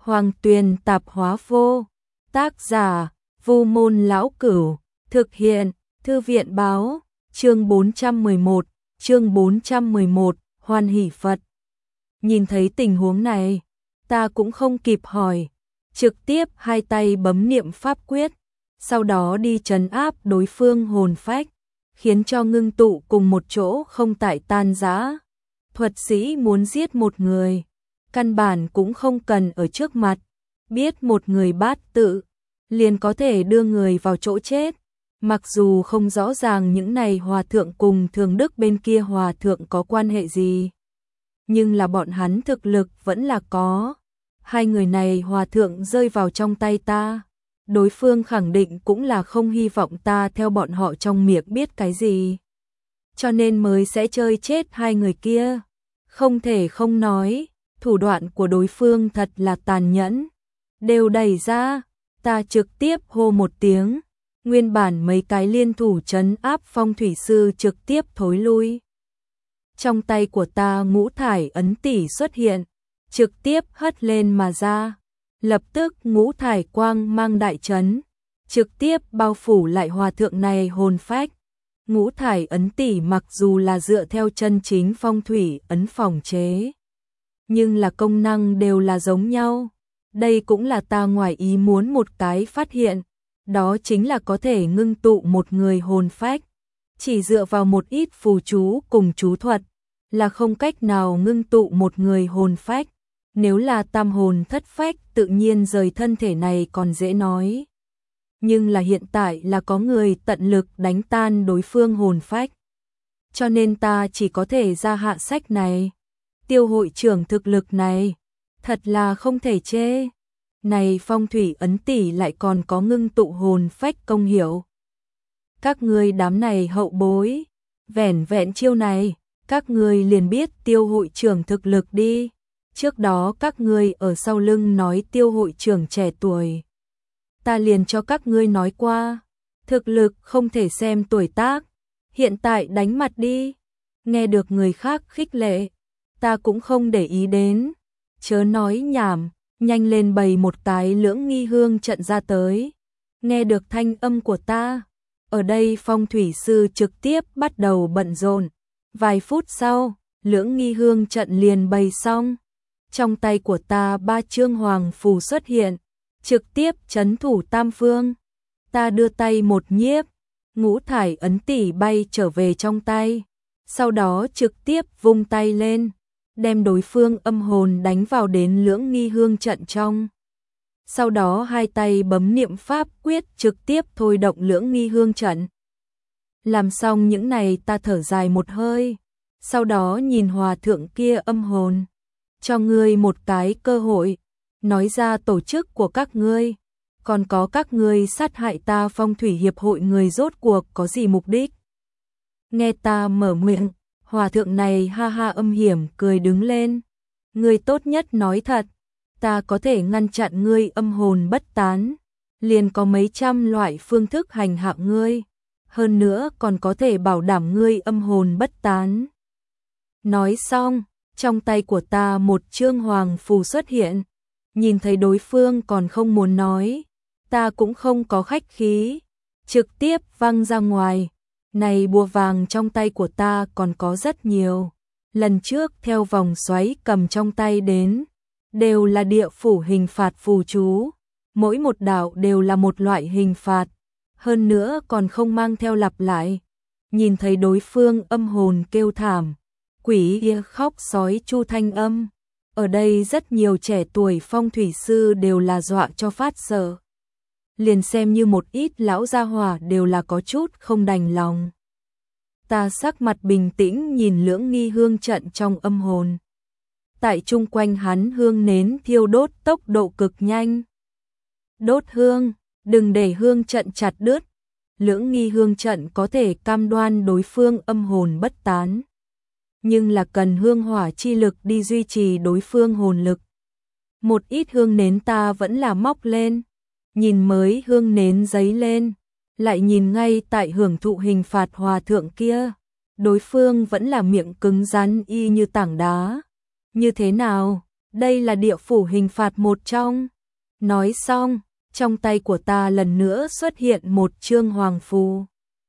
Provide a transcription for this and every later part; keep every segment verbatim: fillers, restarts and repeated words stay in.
Hoàng Tuyền Tạp Hóa Vô. Tác giả Vô Môn Lão Cửu. Thực hiện Thư viện Báo. Chương bốn trăm mười một. Chương bốn trăm mười một. Hoan hỷ Phật. Nhìn thấy tình huống này, ta cũng không kịp hỏi, trực tiếp hai tay bấm niệm pháp quyết, sau đó đi trấn áp đối phương hồn phách, khiến cho ngưng tụ cùng một chỗ không tại tan rã. Thuật sĩ muốn giết một người, căn bản cũng không cần ở trước mặt, biết một người bát tự, liền có thể đưa người vào chỗ chết. Mặc dù không rõ ràng những này hòa thượng cùng thường đức bên kia hòa thượng có quan hệ gì, nhưng là bọn hắn thực lực vẫn là có. Hai người này hòa thượng rơi vào trong tay ta, đối phương khẳng định cũng là không hy vọng ta theo bọn họ trong miệng biết cái gì, cho nên mới sẽ chơi chết hai người kia. Không thể không nói, thủ đoạn của đối phương thật là tàn nhẫn. Đều đẩy ra, ta trực tiếp hô một tiếng, nguyên bản mấy cái liên thủ trấn áp phong thủy sư trực tiếp thối lui. Trong tay của ta ngũ thải ấn tỷ xuất hiện, trực tiếp hất lên mà ra, lập tức ngũ thải quang mang đại trấn, trực tiếp bao phủ lại hòa thượng này hồn phách. Ngũ thải ấn tỷ mặc dù là dựa theo chân chính phong thủy ấn phòng chế, nhưng là công năng đều là giống nhau. Đây cũng là ta ngoài ý muốn một cái phát hiện, đó chính là có thể ngưng tụ một người hồn phách. Chỉ dựa vào một ít phù chú cùng chú thuật là không cách nào ngưng tụ một người hồn phách. Nếu là tam hồn thất phách tự nhiên rời thân thể này còn dễ nói. Nhưng là hiện tại là có người tận lực đánh tan đối phương hồn phách, cho nên ta chỉ có thể ra hạ sách này. Tiêu hội trưởng thực lực này thật là không thể chê. Này phong thủy ấn tỷ lại còn có ngưng tụ hồn phách công hiệu. Các ngươi đám này hậu bối, vẻn vẹn chiêu này, các ngươi liền biết tiêu hội trưởng thực lực đi. Trước đó các ngươi ở sau lưng nói tiêu hội trưởng trẻ tuổi, ta liền cho các ngươi nói qua, thực lực không thể xem tuổi tác, hiện tại đánh mặt đi. Nghe được người khác khích lệ, ta cũng không để ý đến, chớ nói nhảm, nhanh lên bày một cái lưỡng nghi hương trận ra tới. Nghe được thanh âm của ta, ở đây phong thủy sư trực tiếp bắt đầu bận rộn. Vài phút sau, lưỡng nghi hương trận liền bày xong. Trong tay của ta ba chương hoàng phù xuất hiện, trực tiếp trấn thủ tam phương. Ta đưa tay một nhiếp, ngũ thải ấn tỷ bay trở về trong tay, sau đó trực tiếp vung tay lên, đem đối phương âm hồn đánh vào đến lưỡng nghi hương trận trong. Sau đó hai tay bấm niệm pháp quyết trực tiếp thôi động lưỡng nghi hương trận. Làm xong những này ta thở dài một hơi, sau đó nhìn hòa thượng kia âm hồn. Cho ngươi một cái cơ hội, nói ra tổ chức của các ngươi, còn có các ngươi sát hại ta phong thủy hiệp hội người rốt cuộc có gì mục đích. Nghe ta mở miệng, hòa thượng này ha ha âm hiểm cười đứng lên. Ngươi tốt nhất nói thật, ta có thể ngăn chặn ngươi âm hồn bất tán, liền có mấy trăm loại phương thức hành hạ ngươi, hơn nữa còn có thể bảo đảm ngươi âm hồn bất tán. Nói xong, trong tay của ta một chương hoàng phù xuất hiện, nhìn thấy đối phương còn không muốn nói, ta cũng không có khách khí, trực tiếp văng ra ngoài. Này bùa vàng trong tay của ta còn có rất nhiều, lần trước theo vòng xoáy cầm trong tay đến, đều là địa phủ hình phạt phù chú, mỗi một đạo đều là một loại hình phạt, hơn nữa còn không mang theo lặp lại. Nhìn thấy đối phương âm hồn kêu thảm, quỷ kia khóc sói chu thanh âm, ở đây rất nhiều trẻ tuổi phong thủy sư đều là dọa cho phát sợ. Liền xem như một ít lão gia hỏa đều là có chút không đành lòng. Ta sắc mặt bình tĩnh nhìn lưỡng nghi hương trận trong âm hồn. Tại chung quanh hắn hương nến thiêu đốt tốc độ cực nhanh. Đốt hương, đừng để hương trận chặt đứt. Lưỡng nghi hương trận có thể cam đoan đối phương âm hồn bất tán, nhưng là cần hương hỏa chi lực đi duy trì đối phương hồn lực. Một ít hương nến ta vẫn là móc lên, nhìn mới hương nến giấy lên, lại nhìn ngay tại hưởng thụ hình phạt hòa thượng kia, đối phương vẫn là miệng cứng rắn y như tảng đá. Như thế nào? đây là địa phủ hình phạt một trong. Nói xong, trong tay của ta lần nữa xuất hiện một chương hoàng phù.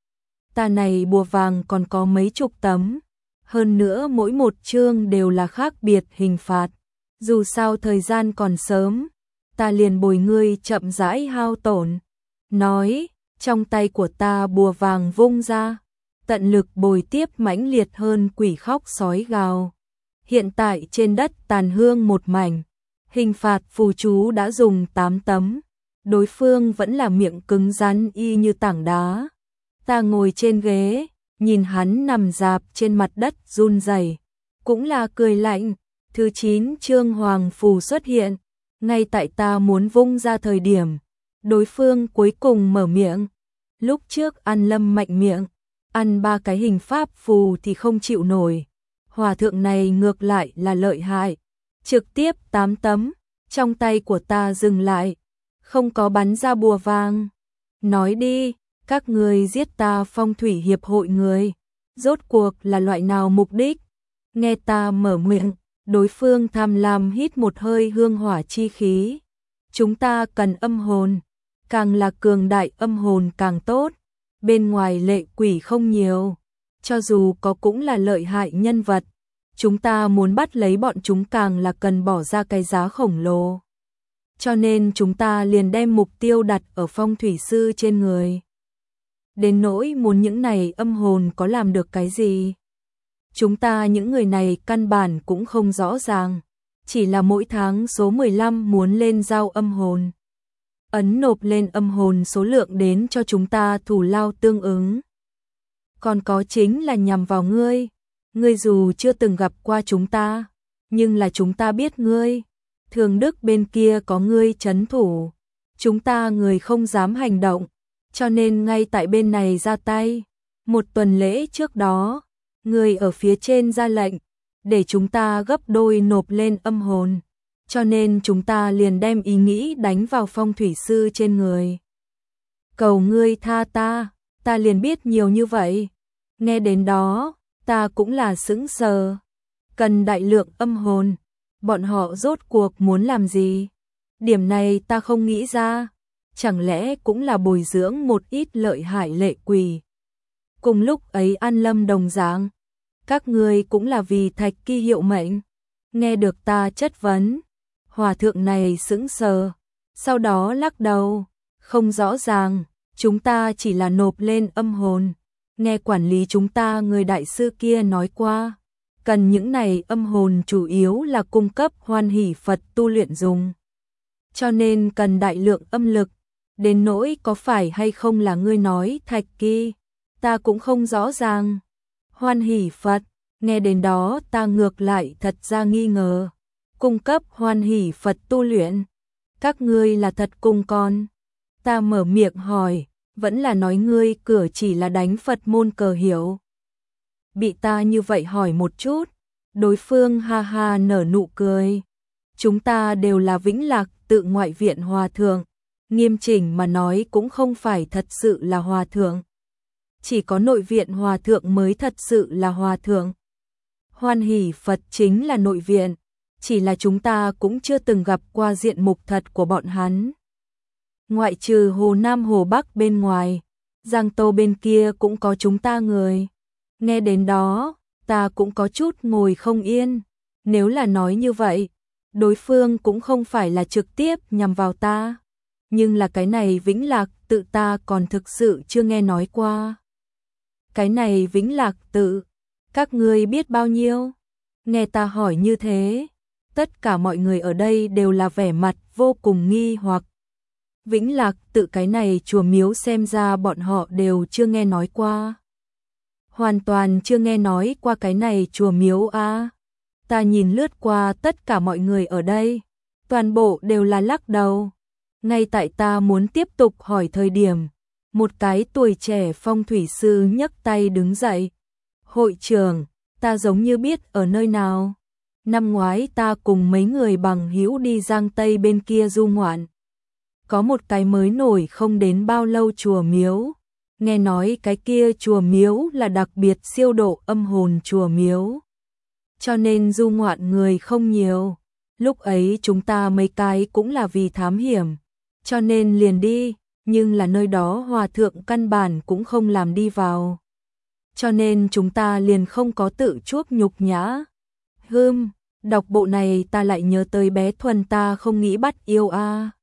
Ta này bùa vàng còn có mấy chục tấm, hơn nữa mỗi một chương đều là khác biệt hình phạt. Dù sao thời gian còn sớm, ta liền bồi ngươi chậm rãi hao tổn. Nói, trong tay của ta bùa vàng vung ra, tận lực bồi tiếp mãnh liệt hơn quỷ khóc sói gào. Hiện tại trên đất tàn hương một mảnh, hình phạt phù chú đã dùng tám tấm, đối phương vẫn là miệng cứng rắn y như tảng đá. Ta ngồi trên ghế, nhìn hắn nằm rạp trên mặt đất run rẩy, cũng là cười lạnh. Thứ chín chương hoàng phù xuất hiện, ngay tại ta muốn vung ra thời điểm, đối phương cuối cùng mở miệng. Lúc trước ăn lâm mạnh miệng, ăn ba cái hình pháp phù thì không chịu nổi. Hòa thượng này ngược lại là lợi hại, trực tiếp tám tấm, trong tay của ta dừng lại, không có bắn ra bùa vàng. Nói đi, các người giết ta phong thủy hiệp hội người, rốt cuộc là loại nào mục đích? Nghe ta mở miệng, đối phương tham lam hít một hơi hương hỏa chi khí. Chúng ta cần âm hồn, càng là cường đại âm hồn càng tốt. Bên ngoài lệ quỷ không nhiều, cho dù có cũng là lợi hại nhân vật. Chúng ta muốn bắt lấy bọn chúng càng là cần bỏ ra cái giá khổng lồ. Cho nên chúng ta liền đem mục tiêu đặt ở phong thủy sư trên người. Đến nỗi muốn những này âm hồn có làm được cái gì? Chúng ta những người này căn bản cũng không rõ ràng. Chỉ là mỗi tháng số mười lăm muốn lên giao âm hồn. Ấn nộp lên âm hồn số lượng đến cho chúng ta thủ lao tương ứng. Còn có chính là nhằm vào ngươi. Ngươi dù chưa từng gặp qua chúng ta, nhưng là chúng ta biết ngươi. Thường Đức bên kia có ngươi trấn thủ. Chúng ta người không dám hành động, cho nên ngay tại bên này ra tay. Một tuần lễ trước đó, ngươi ở phía trên ra lệnh, để chúng ta gấp đôi nộp lên âm hồn. Cho nên chúng ta liền đem ý nghĩ đánh vào phong thủy sư trên người. Cầu ngươi tha ta, ta liền biết nhiều như vậy. Nghe đến đó, ta cũng là sững sờ. Cần đại lượng âm hồn, bọn họ rốt cuộc muốn làm gì? Điểm này ta không nghĩ ra. Chẳng lẽ cũng là bồi dưỡng một ít lợi hại lệ quỷ? Cùng lúc ấy An Lâm đồng dạng, các ngươi cũng là vì thạch kỳ hiệu mệnh. Nghe được ta chất vấn, hòa thượng này sững sờ, sau đó lắc đầu, không rõ ràng, chúng ta chỉ là nộp lên âm hồn. Nghe quản lý chúng ta người đại sư kia nói qua, cần những này âm hồn chủ yếu là cung cấp hoan hỷ Phật tu luyện dùng. Cho nên cần đại lượng âm lực, đến nỗi có phải hay không là ngươi nói thạch kỳ, ta cũng không rõ ràng. Hoan hỷ Phật, nghe đến đó ta ngược lại thật ra nghi ngờ. Cung cấp hoan hỷ Phật tu luyện, các ngươi là thật cùng con. Ta mở miệng hỏi, vẫn là nói ngươi cửa chỉ là đánh Phật môn cờ hiểu. Bị ta như vậy hỏi một chút, đối phương ha ha nở nụ cười. Chúng ta đều là Vĩnh Lạc tự ngoại viện hòa thượng, nghiêm chỉnh mà nói cũng không phải thật sự là hòa thượng. Chỉ có nội viện hòa thượng mới thật sự là hòa thượng. Hoan hỷ Phật chính là nội viện, chỉ là chúng ta cũng chưa từng gặp qua diện mục thật của bọn hắn. Ngoại trừ Hồ Nam Hồ Bắc bên ngoài, Giang Tô bên kia cũng có chúng ta người. Nghe đến đó, ta cũng có chút ngồi không yên. Nếu là nói như vậy, đối phương cũng không phải là trực tiếp nhằm vào ta. Nhưng là cái này Vĩnh Lạc tự ta còn thực sự chưa nghe nói qua. Cái này Vĩnh Lạc tự, các ngươi biết bao nhiêu? Nghe ta hỏi như thế, tất cả mọi người ở đây đều là vẻ mặt vô cùng nghi hoặc. Vĩnh Lạc tự cái này chùa miếu xem ra bọn họ đều chưa nghe nói qua. Hoàn toàn chưa nghe nói qua cái này chùa miếu a. Ta nhìn lướt qua tất cả mọi người ở đây, toàn bộ đều là lắc đầu. Ngay tại ta muốn tiếp tục hỏi thời điểm, một cái tuổi trẻ phong thủy sư nhấc tay đứng dậy. Hội trưởng, ta giống như biết ở nơi nào. Năm ngoái ta cùng mấy người bằng hữu đi Giang Tây bên kia du ngoạn. Có một cái mới nổi không đến bao lâu chùa miếu. Nghe nói cái kia chùa miếu là đặc biệt siêu độ âm hồn chùa miếu. Cho nên du ngoạn người không nhiều. lúc ấy chúng ta mấy cái cũng là vì thám hiểm, cho nên liền đi, nhưng là nơi đó hòa thượng căn bản cũng không làm đi vào. Cho nên chúng ta liền không có tự chuốc nhục nhã. Hưm, đọc bộ này ta lại nhớ tới bé Thuần ta không nghĩ bắt yêu a.